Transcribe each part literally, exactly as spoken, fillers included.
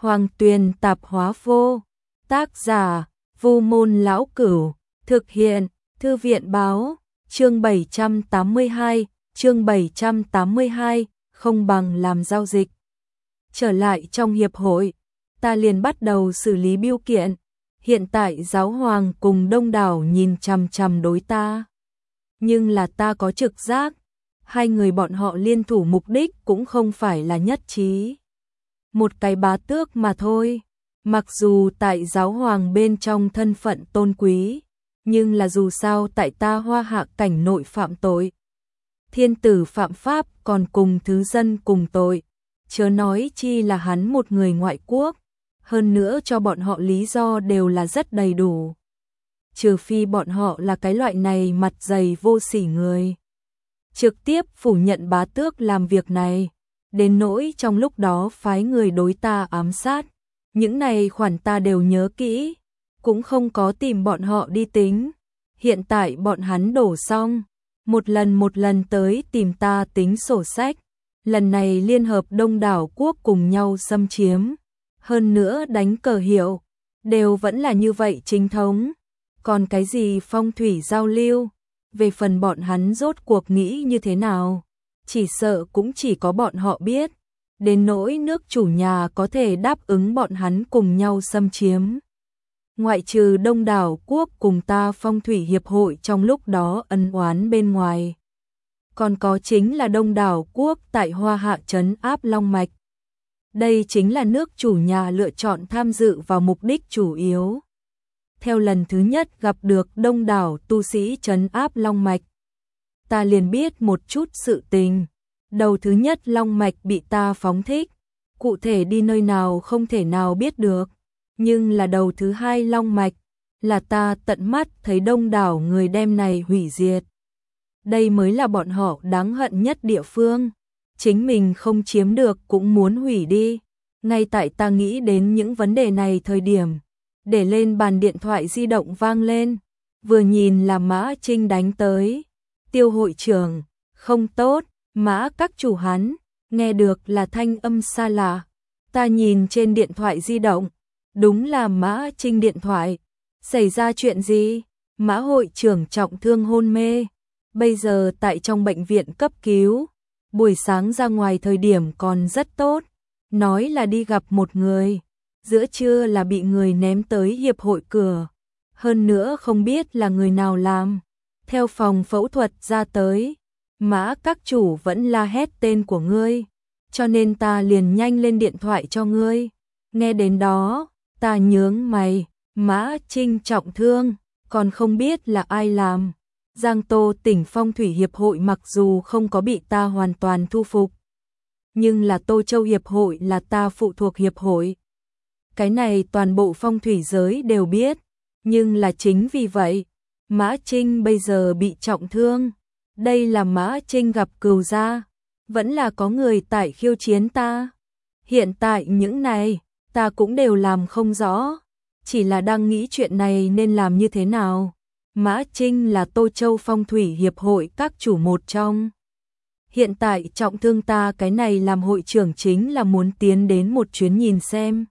Hoàng Tuyền Tạp Hóa Vô, tác giả Vu Môn Lão Cửu, thực hiện Thư viện Báo, chương bảy trăm tám mươi hai, chương bảy trăm tám mươi hai, không bằng làm giao dịch. Trở lại trong hiệp hội, ta liền bắt đầu xử lý biêu kiện. Hiện tại giáo hoàng cùng đông đảo nhìn chằm chằm đối ta. Nhưng là ta có trực giác, hai người bọn họ liên thủ mục đích cũng không phải là nhất trí. Một cái bá tước mà thôi, mặc dù tại giáo hoàng bên trong thân phận tôn quý, nhưng là dù sao tại ta Hoa Hạ cảnh nội phạm tội. Thiên tử phạm pháp còn cùng thứ dân cùng tội, chớ nói chi là hắn một người ngoại quốc, hơn nữa cho bọn họ lý do đều là rất đầy đủ. Trừ phi bọn họ là cái loại này mặt dày vô sỉ người, trực tiếp phủ nhận bá tước làm việc này, đến nỗi trong lúc đó phái người đối ta ám sát. Những này khoản ta đều nhớ kỹ, cũng không có tìm bọn họ đi tính. Hiện tại bọn hắn đổ xong, một lần một lần tới tìm ta tính sổ sách. Lần này liên hợp đông đảo quốc cùng nhau xâm chiếm, hơn nữa đánh cờ hiệu, đều vẫn là như vậy chính thống. Còn cái gì phong thủy giao lưu, về phần bọn hắn rốt cuộc nghĩ như thế nào, chỉ sợ cũng chỉ có bọn họ biết. Đến nỗi nước chủ nhà có thể đáp ứng bọn hắn cùng nhau xâm chiếm, ngoại trừ đông đảo quốc cùng ta phong thủy hiệp hội trong lúc đó ân oán bên ngoài, còn có chính là đông đảo quốc tại Hoa Hạ trấn áp Long Mạch. Đây chính là nước chủ nhà lựa chọn tham dự vào mục đích chủ yếu. Theo lần thứ nhất gặp được đông đảo tu sĩ trấn áp Long Mạch, ta liền biết một chút sự tình. Đầu thứ nhất Long Mạch bị ta phóng thích, cụ thể đi nơi nào không thể nào biết được, nhưng là đầu thứ hai Long Mạch, là ta tận mắt thấy đông đảo người đem này hủy diệt. Đây mới là bọn họ đáng hận nhất địa phương, chính mình không chiếm được cũng muốn hủy đi. Ngay tại ta nghĩ đến những vấn đề này thời điểm, để lên bàn điện thoại di động vang lên, vừa nhìn là Mã Trinh đánh tới. Tiêu hội trưởng, không tốt. Mã các chủ hắn, nghe được là thanh âm xa lạ. Ta nhìn trên điện thoại di động, đúng là Mã Trinh điện thoại. Xảy ra chuyện gì? Mã hội trưởng trọng thương hôn mê, bây giờ tại trong bệnh viện cấp cứu. Buổi sáng ra ngoài thời điểm còn rất tốt, nói là đi gặp một người, giữa trưa là bị người ném tới hiệp hội cửa, hơn nữa không biết là người nào làm. Theo phòng phẫu thuật ra tới, Mã các chủ vẫn la hét tên của ngươi, cho nên ta liền nhanh lên điện thoại cho ngươi. Nghe đến đó, ta nhướng mày, Mã Trinh trọng thương, còn không biết là ai làm. Giang Tô tỉnh phong thủy hiệp hội mặc dù không có bị ta hoàn toàn thu phục, nhưng là Tô Châu hiệp hội là ta phụ thuộc hiệp hội. Cái này toàn bộ phong thủy giới đều biết, nhưng là chính vì vậy, Mã Trinh bây giờ bị trọng thương. Đây là Mã Trinh gặp cừu gia, vẫn là có người tại khiêu chiến ta. Hiện tại những này, ta cũng đều làm không rõ, chỉ là đang nghĩ chuyện này nên làm như thế nào. Mã Trinh là Tô Châu Phong Thủy Hiệp hội các chủ một trong. Hiện tại trọng thương ta, cái này làm hội trưởng chính là muốn tiến đến một chuyến nhìn xem.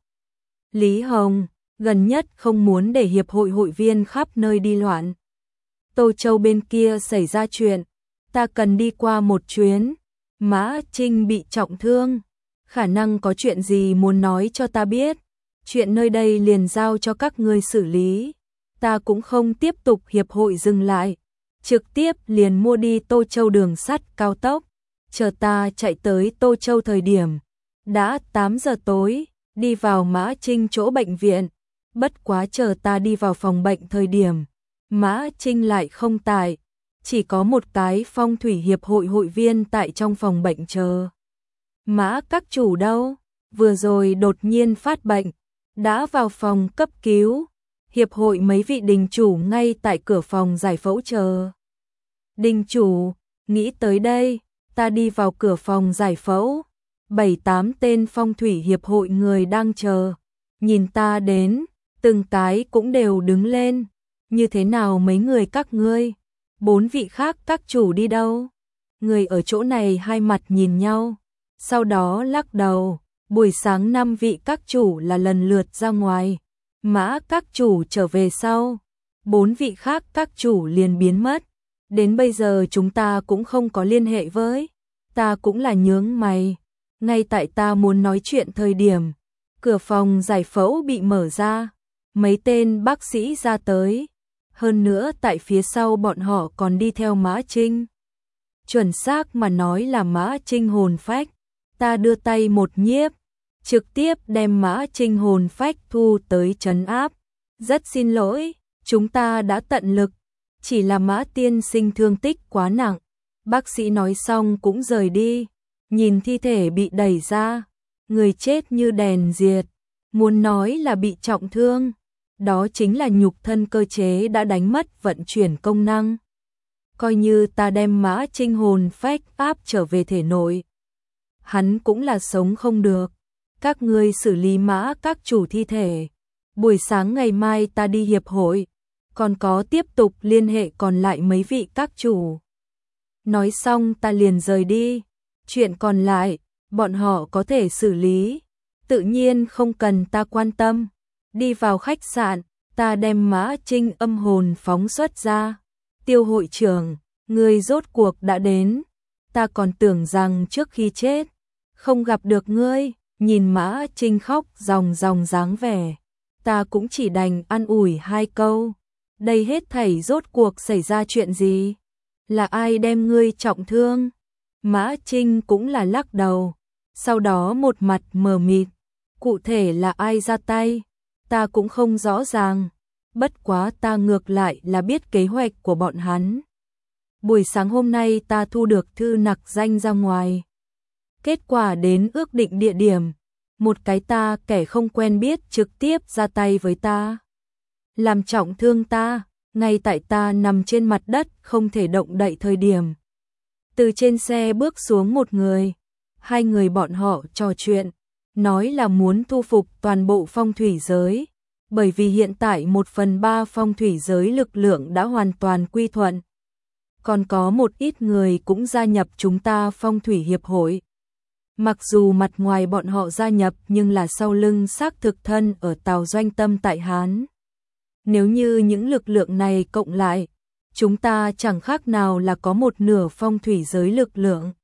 Lý Hồng, gần nhất không muốn để hiệp hội hội viên khắp nơi đi loạn. Tô Châu bên kia xảy ra chuyện, ta cần đi qua một chuyến. Mã Trinh bị trọng thương, khả năng có chuyện gì muốn nói cho ta biết. Chuyện nơi đây liền giao cho các ngươi xử lý. Ta cũng không tiếp tục hiệp hội dừng lại, trực tiếp liền mua đi Tô Châu đường sắt cao tốc. Chờ ta chạy tới Tô Châu thời điểm, đã tám giờ tối, đi vào Mã Trinh chỗ bệnh viện. Bất quá chờ ta đi vào phòng bệnh thời điểm, Mã Trinh lại không tại. Chỉ có một cái phong thủy hiệp hội hội viên tại trong phòng bệnh chờ. Mã các chủ đâu? Vừa rồi đột nhiên phát bệnh, đã vào phòng cấp cứu. Hiệp hội mấy vị đình chủ ngay tại cửa phòng giải phẫu chờ. Đình chủ, nghĩ tới đây, ta đi vào cửa phòng giải phẫu. Bảy tám tên phong thủy hiệp hội người đang chờ. Nhìn ta đến, từng cái cũng đều đứng lên. Như thế nào mấy người các ngươi? Bốn vị khác các chủ đi đâu? Người ở chỗ này hai mặt nhìn nhau, sau đó lắc đầu, Buổi sáng năm vị các chủ là lần lượt ra ngoài, Mã các chủ trở về sau, bốn vị khác các chủ liền biến mất. Đến bây giờ chúng ta cũng không có liên hệ với. Ta cũng là nhướng mày. Ngay tại ta muốn nói chuyện thời điểm, cửa phòng giải phẫu bị mở ra, mấy tên bác sĩ ra tới. Hơn nữa tại phía sau bọn họ còn đi theo Mã Trinh. Chuẩn xác mà nói là Mã Trinh hồn phách. Ta đưa tay một nhiếp, trực tiếp đem Mã Trinh hồn phách thu tới trấn áp. Rất xin lỗi, chúng ta đã tận lực, chỉ là Mã tiên sinh thương tích quá nặng. Bác sĩ nói xong cũng rời đi, nhìn thi thể bị đẩy ra, người chết như đèn diệt, muốn nói là bị trọng thương, đó chính là nhục thân cơ chế đã đánh mất vận chuyển công năng. Coi như ta đem Mã Trinh hồn phách áp trở về thể nội, hắn cũng là sống không được. Các ngươi xử lý Mã các chủ thi thể, buổi sáng ngày mai ta đi hiệp hội, còn có tiếp tục liên hệ còn lại mấy vị các chủ. Nói xong ta liền rời đi, chuyện còn lại, bọn họ có thể xử lý, tự nhiên không cần ta quan tâm. Đi vào khách sạn, ta đem Mã Trinh âm hồn phóng xuất ra. Tiêu hội trưởng, người rốt cuộc đã đến, ta còn tưởng rằng trước khi chết, không gặp được ngươi. Nhìn Mã Trinh khóc ròng ròng dáng vẻ, ta cũng chỉ đành an ủi hai câu. Đây hết thảy rốt cuộc xảy ra chuyện gì? Là ai đem ngươi trọng thương? Mã Trinh cũng là lắc đầu, sau đó một mặt mờ mịt. Cụ thể là ai ra tay, ta cũng không rõ ràng. Bất quá ta ngược lại là biết kế hoạch của bọn hắn. Buổi sáng hôm nay ta thu được thư nặc danh ra ngoài. Kết quả đến ước định địa điểm, một cái ta kẻ không quen biết trực tiếp ra tay với ta, làm trọng thương ta, ngay tại ta nằm trên mặt đất không thể động đậy thời điểm. Từ trên xe bước xuống một người, hai người bọn họ trò chuyện, nói là muốn thu phục toàn bộ phong thủy giới, bởi vì hiện tại một phần ba phong thủy giới lực lượng đã hoàn toàn quy thuận. Còn có một ít người cũng gia nhập chúng ta phong thủy hiệp hội. Mặc dù mặt ngoài bọn họ gia nhập nhưng là sau lưng xác thực thân ở Tào Doanh Tâm tại Hán. Nếu như những lực lượng này cộng lại, chúng ta chẳng khác nào là có một nửa phong thủy giới lực lượng.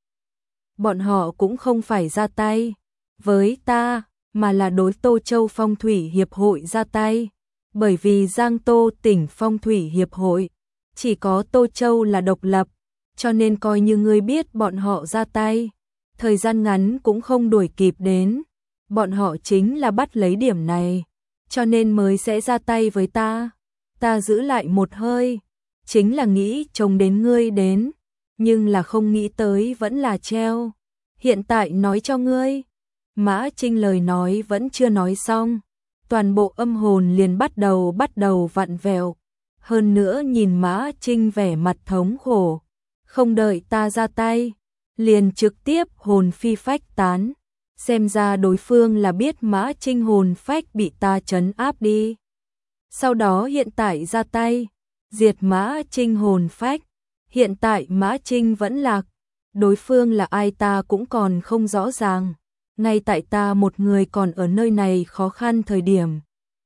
Bọn họ cũng không phải ra tay với ta, mà là đối Tô Châu Phong Thủy Hiệp hội ra tay. Bởi vì Giang Tô tỉnh Phong Thủy Hiệp hội, chỉ có Tô Châu là độc lập, cho nên coi như ngươi biết bọn họ ra tay. Thời gian ngắn cũng không đuổi kịp đến, bọn họ chính là bắt lấy điểm này, cho nên mới sẽ ra tay với ta. Ta giữ lại một hơi, chính là nghĩ trông đến ngươi đến, nhưng là không nghĩ tới vẫn là treo. Hiện tại nói cho ngươi, Mã Trinh lời nói vẫn chưa nói xong, toàn bộ âm hồn liền bắt đầu bắt đầu vặn vẹo. Hơn nữa nhìn Mã Trinh vẻ mặt thống khổ, không đợi ta ra tay, liền trực tiếp hồn phi phách tán. Xem ra đối phương là biết Mã Trinh hồn phách bị ta trấn áp đi. Sau đó hiện tại ra tay, diệt Mã Trinh hồn phách. Hiện tại Mã Trinh vẫn lạc, đối phương là ai ta cũng còn không rõ ràng. Ngay tại ta một người còn ở nơi này khó khăn thời điểm,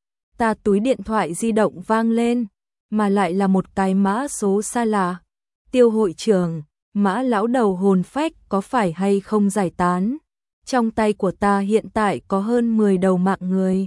ta túi điện thoại di động vang lên, mà lại là một cái mã số xa lạ. Tiêu hội trưởng, Mã lão đầu hồn phách có phải hay không giải tán? Trong tay của ta hiện tại có hơn mười đầu mạng người.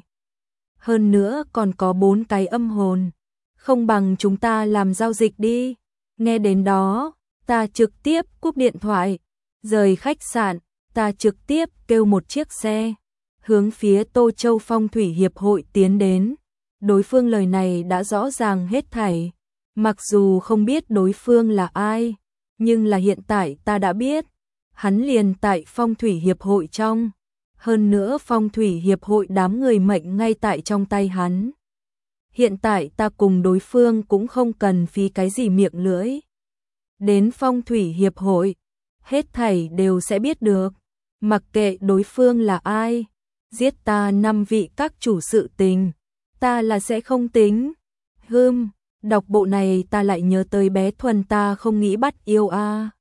Hơn nữa còn có bốn cái âm hồn. Không bằng chúng ta làm giao dịch đi. Nghe đến đó, ta trực tiếp cúp điện thoại, rời khách sạn, ta trực tiếp kêu một chiếc xe, hướng phía Tô Châu Phong Thủy Hiệp hội tiến đến. Đối phương lời này đã rõ ràng hết thảy. Mặc dù không biết đối phương là ai, nhưng là hiện tại ta đã biết, hắn liền tại Phong Thủy Hiệp hội trong. Hơn nữa Phong Thủy Hiệp hội đám người mệnh ngay tại trong tay hắn. Hiện tại ta cùng đối phương cũng không cần phí cái gì miệng lưỡi. Đến Phong Thủy Hiệp hội, hết thảy đều sẽ biết được. Mặc kệ đối phương là ai, giết ta năm vị các chủ sự tình, ta là sẽ không tính. Hừm, đọc bộ này ta lại nhớ tới bé Thuần ta không nghĩ bắt yêu a. À.